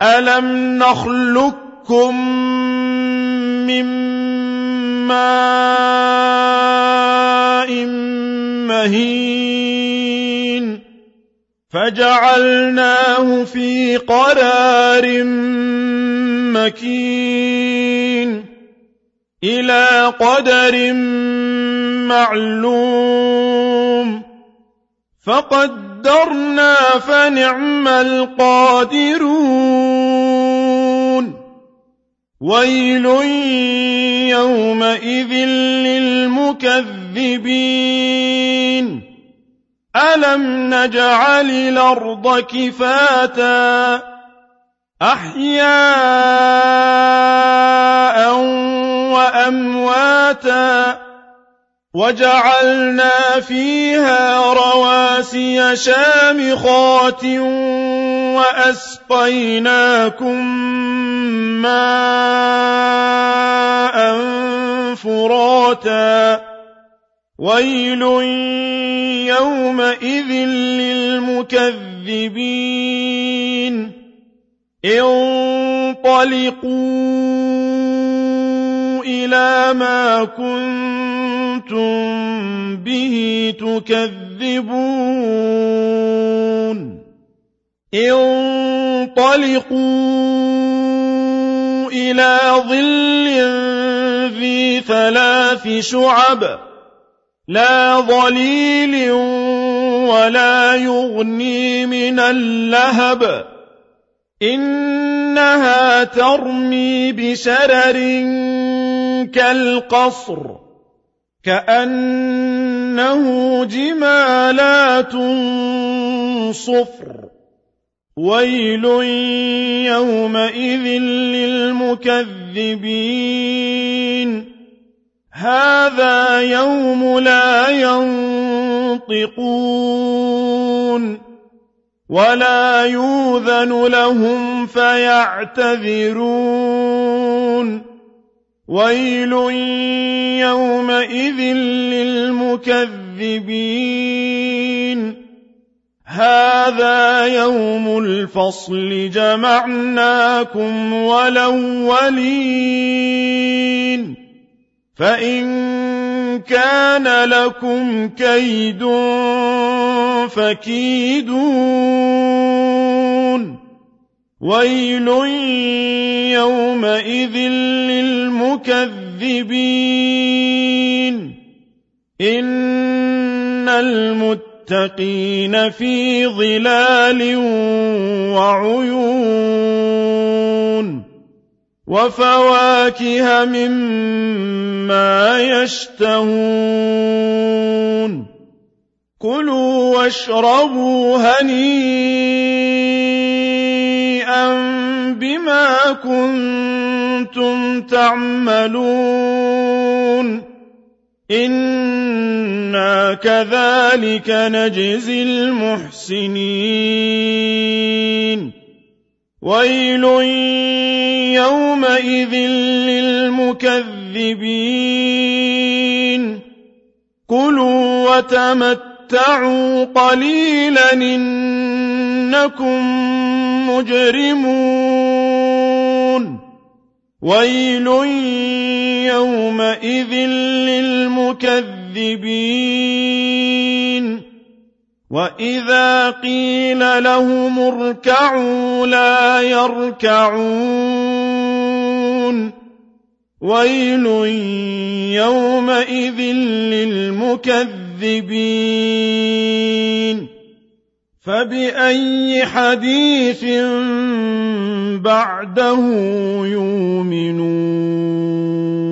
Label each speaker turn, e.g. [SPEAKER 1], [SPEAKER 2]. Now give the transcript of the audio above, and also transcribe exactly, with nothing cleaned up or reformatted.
[SPEAKER 1] ألم نخلقكم من ماء مهين فجعلناه في قرار مكين إلى قدر معلوم فقدرنا فنعم القادرون ويل يومئذ للمكذبين ألم نجعل الأرض كفاتا أحياء وأمواتا وجعلنا فيها رواسي شامخات وأسقيناكم ماء فراتا ويل يومئذ للمكذبين انطلقوا إلى ما كنتم به تكذبون انطلقوا إلى ظل ذي ثلاث شعب لا ظليل ولا يغني من اللهب إنها ترمي بشرر كالقصر كأنه جمالات صفر ويل يومئذ للمكذبين هذا يوم لا ينطقون ولا يؤذن لهم فيعتذرون ويل يومئذ للمكذبين هذا يوم الفصل جمعناكم والأولين فإن كان لكم كيد فكيدون ويل يومئذ للمكذبين إن المتقين في ظلال وعيون وفواكه مما يشتهون كلوا واشربوا هنيئا بما كنتم تعملون إنا كذلك نجزي المحسنين ويل يومئذ للمكذبين كلوا وتمتعوا قليلا إنكم مجرمون ويل يومئذ للمكذبين وإذا قيل لهم اركعوا لا يركعون ويل يومئذ للمكذبين فبأي حديث بعده يؤمنون